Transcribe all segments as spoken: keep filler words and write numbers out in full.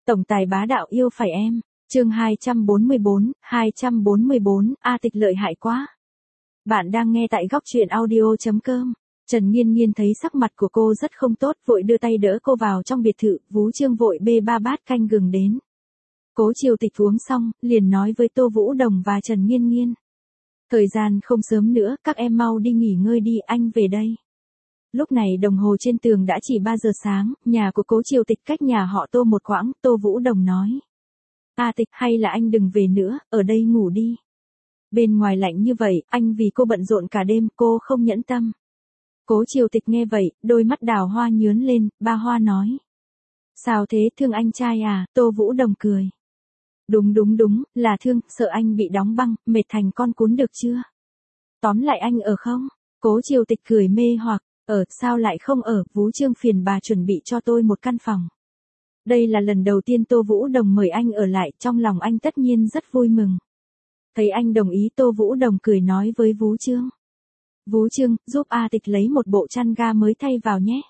Tổng tài bá đạo yêu phải em. Chương hai trăm bốn mươi bốn, hai trăm bốn mươi bốn, A Tịch lợi hại quá. Bạn đang nghe tại góc truyện audio chấm com. Trần Nghiên Nghiên thấy sắc mặt của cô rất không tốt, vội đưa tay đỡ cô vào trong biệt thự, Vú Trương vội bê ba bát canh gừng đến. Cố Triều Tịch uống xong, liền nói với Tô Vũ Đồng và Trần Nghiên Nghiên. Thời gian không sớm nữa, các em mau đi nghỉ ngơi đi, anh về đây. Lúc này đồng hồ trên tường đã chỉ ba giờ sáng, nhà của Cố Triều Tịch cách nhà họ Tô một quãng, Tô Vũ Đồng nói. A Tịch, hay là anh đừng về nữa, ở đây ngủ đi. Bên ngoài lạnh như vậy, anh vì cô bận rộn cả đêm, cô không nhẫn tâm. Cố Triều Tịch nghe vậy, đôi mắt đào hoa nhướn lên, ba Hoa nói. Sao thế, thương anh trai à, Tô Vũ Đồng cười. Đúng đúng đúng, là thương, sợ anh bị đóng băng, mệt thành con cún được chưa? Tóm lại anh ở không? Cố Triều Tịch cười mê hoặc, ở, sao lại không ở, Vú Trương phiền bà chuẩn bị cho tôi một căn phòng. Đây là lần đầu tiên Tô Vũ Đồng mời anh ở lại, trong lòng anh tất nhiên rất vui mừng. Thấy anh đồng ý, Tô Vũ Đồng cười nói với Vú Trương. Vú Trương, giúp A Tịch lấy một bộ chăn ga mới thay vào nhé.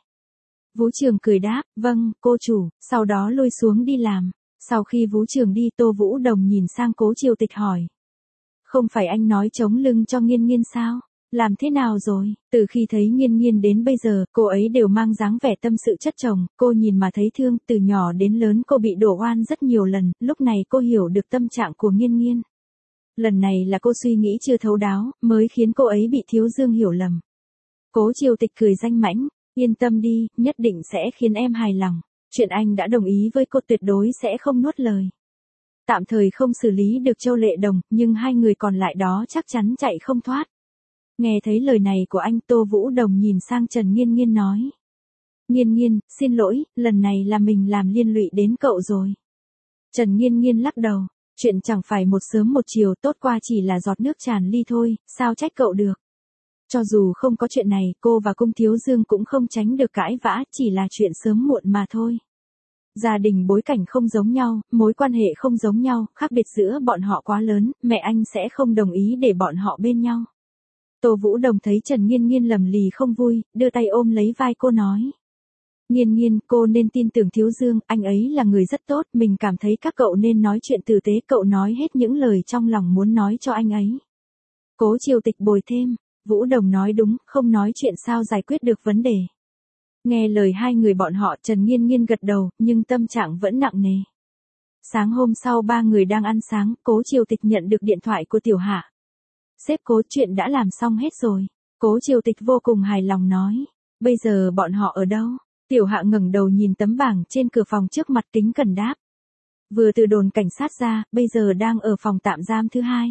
Vú Trương cười đáp, vâng, cô chủ, sau đó lui xuống đi làm. Sau khi Vú Trương đi, Tô Vũ Đồng nhìn sang Cố Triều Tịch hỏi. Không phải anh nói chống lưng cho Nghiên Nghiên sao? Làm thế nào rồi? Từ khi thấy Nghiên Nghiên đến bây giờ, cô ấy đều mang dáng vẻ tâm sự chất chồng, cô nhìn mà thấy thương, từ nhỏ đến lớn cô bị đổ oan rất nhiều lần, lúc này cô hiểu được tâm trạng của Nghiên Nghiên. Lần này là cô suy nghĩ chưa thấu đáo, mới khiến cô ấy bị Thiếu Dương hiểu lầm. Cố Triều Tịch cười danh mãnh, yên tâm đi, nhất định sẽ khiến em hài lòng. Chuyện anh đã đồng ý với cô tuyệt đối sẽ không nuốt lời. Tạm thời không xử lý được Châu Lệ Đồng, nhưng hai người còn lại đó chắc chắn chạy không thoát. Nghe thấy lời này của anh, Tô Vũ Đồng nhìn sang Trần Nghiên Nghiên nói. Nghiên Nghiên, xin lỗi, lần này là mình làm liên lụy đến cậu rồi. Trần Nghiên Nghiên lắc đầu, chuyện chẳng phải một sớm một chiều, tốt qua chỉ là giọt nước tràn ly thôi, sao trách cậu được. Cho dù không có chuyện này, cô và Cung Thiếu Dương cũng không tránh được cãi vã, chỉ là chuyện sớm muộn mà thôi. Gia đình bối cảnh không giống nhau, mối quan hệ không giống nhau, khác biệt giữa bọn họ quá lớn, mẹ anh sẽ không đồng ý để bọn họ bên nhau. Tô Vũ Đồng thấy Trần Nghiên Nghiên lầm lì không vui, đưa tay ôm lấy vai cô nói. Nghiên Nghiên, cô nên tin tưởng Thiếu Dương, anh ấy là người rất tốt, mình cảm thấy các cậu nên nói chuyện tử tế, cậu nói hết những lời trong lòng muốn nói cho anh ấy. Cố Triều Tịch bồi thêm, Vũ Đồng nói đúng, không nói chuyện sao giải quyết được vấn đề. Nghe lời hai người bọn họ, Trần Nghiên Nghiên gật đầu, nhưng tâm trạng vẫn nặng nề. Sáng hôm sau ba người đang ăn sáng, Cố Triều Tịch nhận được điện thoại của Tiểu Hạ. Sếp Cố, chuyện đã làm xong hết rồi. Cố Triều Tịch vô cùng hài lòng nói. Bây giờ bọn họ ở đâu? Tiểu Hạ ngẩng đầu nhìn tấm bảng trên cửa phòng trước mặt, kính cẩn đáp. Vừa từ đồn cảnh sát ra, bây giờ đang ở phòng tạm giam thứ hai.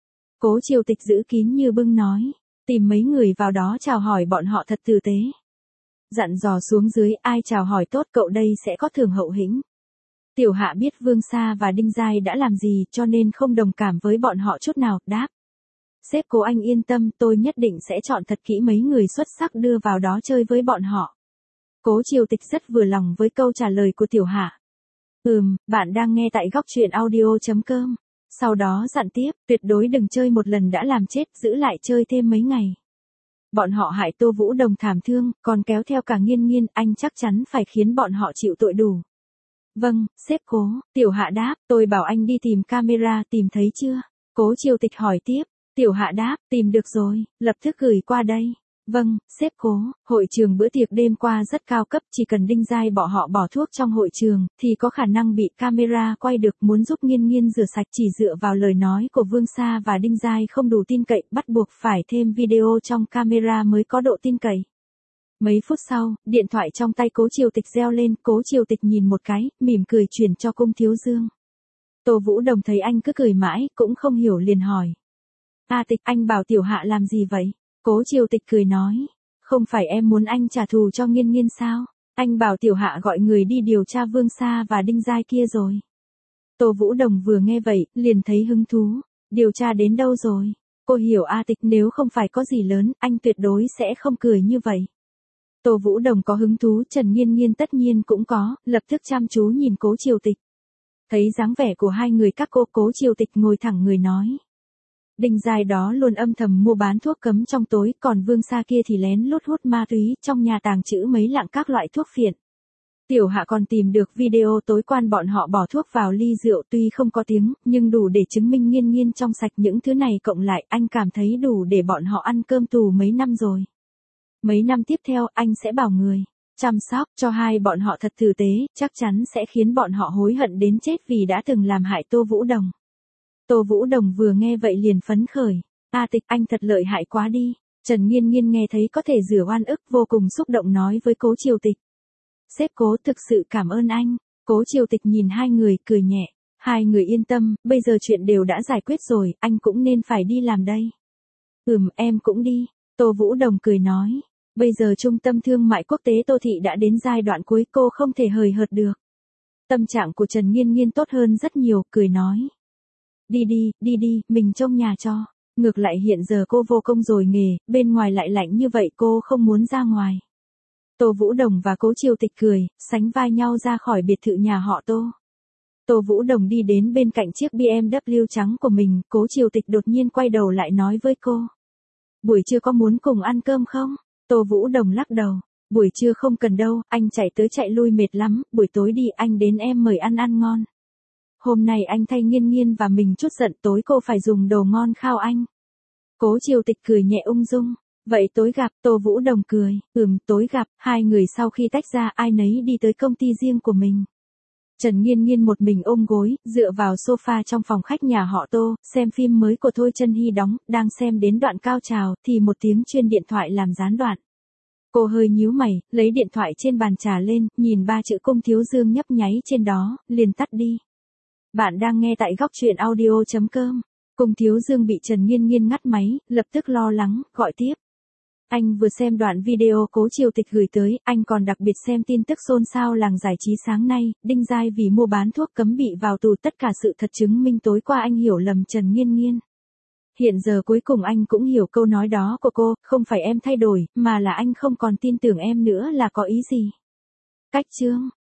Cố Triều Tịch giữ kín như bưng nói. Tìm mấy người vào đó chào hỏi bọn họ thật tử tế. Dặn dò xuống dưới, ai chào hỏi tốt cậu đây sẽ có thưởng hậu hĩnh. Tiểu Hạ biết Vương Sa và Đinh Giai đã làm gì cho nên không đồng cảm với bọn họ chút nào, đáp. Sếp Cố anh yên tâm, tôi nhất định sẽ chọn thật kỹ mấy người xuất sắc đưa vào đó chơi với bọn họ. Cố Triều Tịch rất vừa lòng với câu trả lời của Tiểu Hạ. Ừm, bạn đang nghe tại góc truyện audio chấm com. Sau đó dặn tiếp, tuyệt đối đừng chơi một lần đã làm chết, giữ lại chơi thêm mấy ngày. Bọn họ hại Tô Vũ Đồng thảm thương, còn kéo theo cả Nghiên Nghiên, anh chắc chắn phải khiến bọn họ chịu tội đủ. Vâng, sếp Cố, Tiểu Hạ đáp, tôi bảo anh đi tìm camera, tìm thấy chưa? Cố Triều Tịch hỏi tiếp, Tiểu Hạ đáp, tìm được rồi, lập tức gửi qua đây. Vâng, sếp Cố, hội trường bữa tiệc đêm qua rất cao cấp, chỉ cần Đinh Giai bỏ họ bỏ thuốc trong hội trường, thì có khả năng bị camera quay được, muốn giúp Nghiên Nghiên rửa sạch chỉ dựa vào lời nói của Vương Sa và Đinh Giai không đủ tin cậy, bắt buộc phải thêm video trong camera mới có độ tin cậy. Mấy phút sau, điện thoại trong tay Cố Triều Tịch reo lên, Cố Triều Tịch nhìn một cái, mỉm cười chuyển cho Cung Thiếu Dương. Tô Vũ Đồng thấy anh cứ cười mãi, cũng không hiểu liền hỏi. A Tịch, anh bảo Tiểu Hạ làm gì vậy? Cố Triều Tịch cười nói, không phải em muốn anh trả thù cho Nghiên Nghiên sao? Anh bảo Tiểu Hạ gọi người đi điều tra Vương Sa và Đinh Giai kia rồi. Tô Vũ Đồng vừa nghe vậy, liền thấy hứng thú. Điều tra đến đâu rồi? Cô hiểu A Tịch, nếu không phải có gì lớn, anh tuyệt đối sẽ không cười như vậy. Tô Vũ Đồng có hứng thú, Trần Nghiên Nghiên tất nhiên cũng có, lập tức chăm chú nhìn Cố Triều Tịch. Thấy dáng vẻ của hai người các cô, Cố Triều Tịch ngồi thẳng người nói. Đinh Giai đó luôn âm thầm mua bán thuốc cấm trong tối, còn Vương Sa kia thì lén lút hút ma túy, trong nhà tàng trữ mấy lạng các loại thuốc phiện. Tiểu Hạ còn tìm được video tối quan bọn họ bỏ thuốc vào ly rượu, tuy không có tiếng, nhưng đủ để chứng minh Nghiên Nghiên trong sạch. Những thứ này cộng lại, anh cảm thấy đủ để bọn họ ăn cơm tù mấy năm rồi. Mấy năm tiếp theo, anh sẽ bảo người chăm sóc cho hai bọn họ thật tử tế, chắc chắn sẽ khiến bọn họ hối hận đến chết vì đã từng làm hại Tô Vũ Đồng. Tô Vũ Đồng vừa nghe vậy liền phấn khởi. A Tịch, anh thật lợi hại quá đi. Trần Nghiên Nghiên nghe thấy có thể rửa oan ức, vô cùng xúc động nói với Cố Triều Tịch. Sếp Cố, thực sự cảm ơn anh. Cố Triều Tịch nhìn hai người, cười nhẹ. Hai người yên tâm, bây giờ chuyện đều đã giải quyết rồi, anh cũng nên phải đi làm đây. Ừm, em cũng đi. Tô Vũ Đồng cười nói. Bây giờ trung tâm thương mại quốc tế Tô Thị đã đến giai đoạn cuối, cô không thể hời hợt được. Tâm trạng của Trần Nghiên Nghiên tốt hơn rất nhiều, cười nói. Đi đi, đi đi, mình trông nhà cho. Ngược lại hiện giờ cô vô công rồi nghề, bên ngoài lại lạnh như vậy cô không muốn ra ngoài. Tô Vũ Đồng và Cố Triều Tịch cười, sánh vai nhau ra khỏi biệt thự nhà họ Tô. Tô Vũ Đồng đi đến bên cạnh chiếc bê em vê trắng của mình, Cố Triều Tịch đột nhiên quay đầu lại nói với cô. Buổi trưa có muốn cùng ăn cơm không? Tô Vũ Đồng lắc đầu. Buổi trưa không cần đâu, anh chạy tới chạy lui mệt lắm, buổi tối đi anh đến em mời ăn ăn ngon. Hôm nay anh thay Nghiên Nghiên và mình chút giận, tối cô phải dùng đồ ngon khao anh. Cố Triều Tịch cười nhẹ ung dung. Vậy tối gặp, Tô Vũ Đồng cười. Ừm, tối gặp. Hai người sau khi tách ra ai nấy đi tới công ty riêng của mình. Trần Nghiên Nghiên một mình ôm gối, dựa vào sofa trong phòng khách nhà họ Tô, xem phim mới của Thôi Chân Hy đóng, đang xem đến đoạn cao trào, thì một tiếng chuông điện thoại làm gián đoạn. Cô hơi nhíu mày, lấy điện thoại trên bàn trà lên, nhìn ba chữ Cung Thiếu Dương nhấp nháy trên đó, liền tắt đi. Bạn đang nghe tại góc truyện audio chấm com. Cung Thiếu Dương bị Trần Nghiên Nghiên ngắt máy, lập tức lo lắng, gọi tiếp. Anh vừa xem đoạn video Cố Triều Tịch gửi tới, anh còn đặc biệt xem tin tức xôn xao làng giải trí sáng nay, Đinh Giai vì mua bán thuốc cấm bị vào tù, tất cả sự thật chứng minh tối qua anh hiểu lầm Trần Nghiên Nghiên. Hiện giờ cuối cùng anh cũng hiểu câu nói đó của cô, không phải em thay đổi, mà là anh không còn tin tưởng em nữa là có ý gì. Cách chương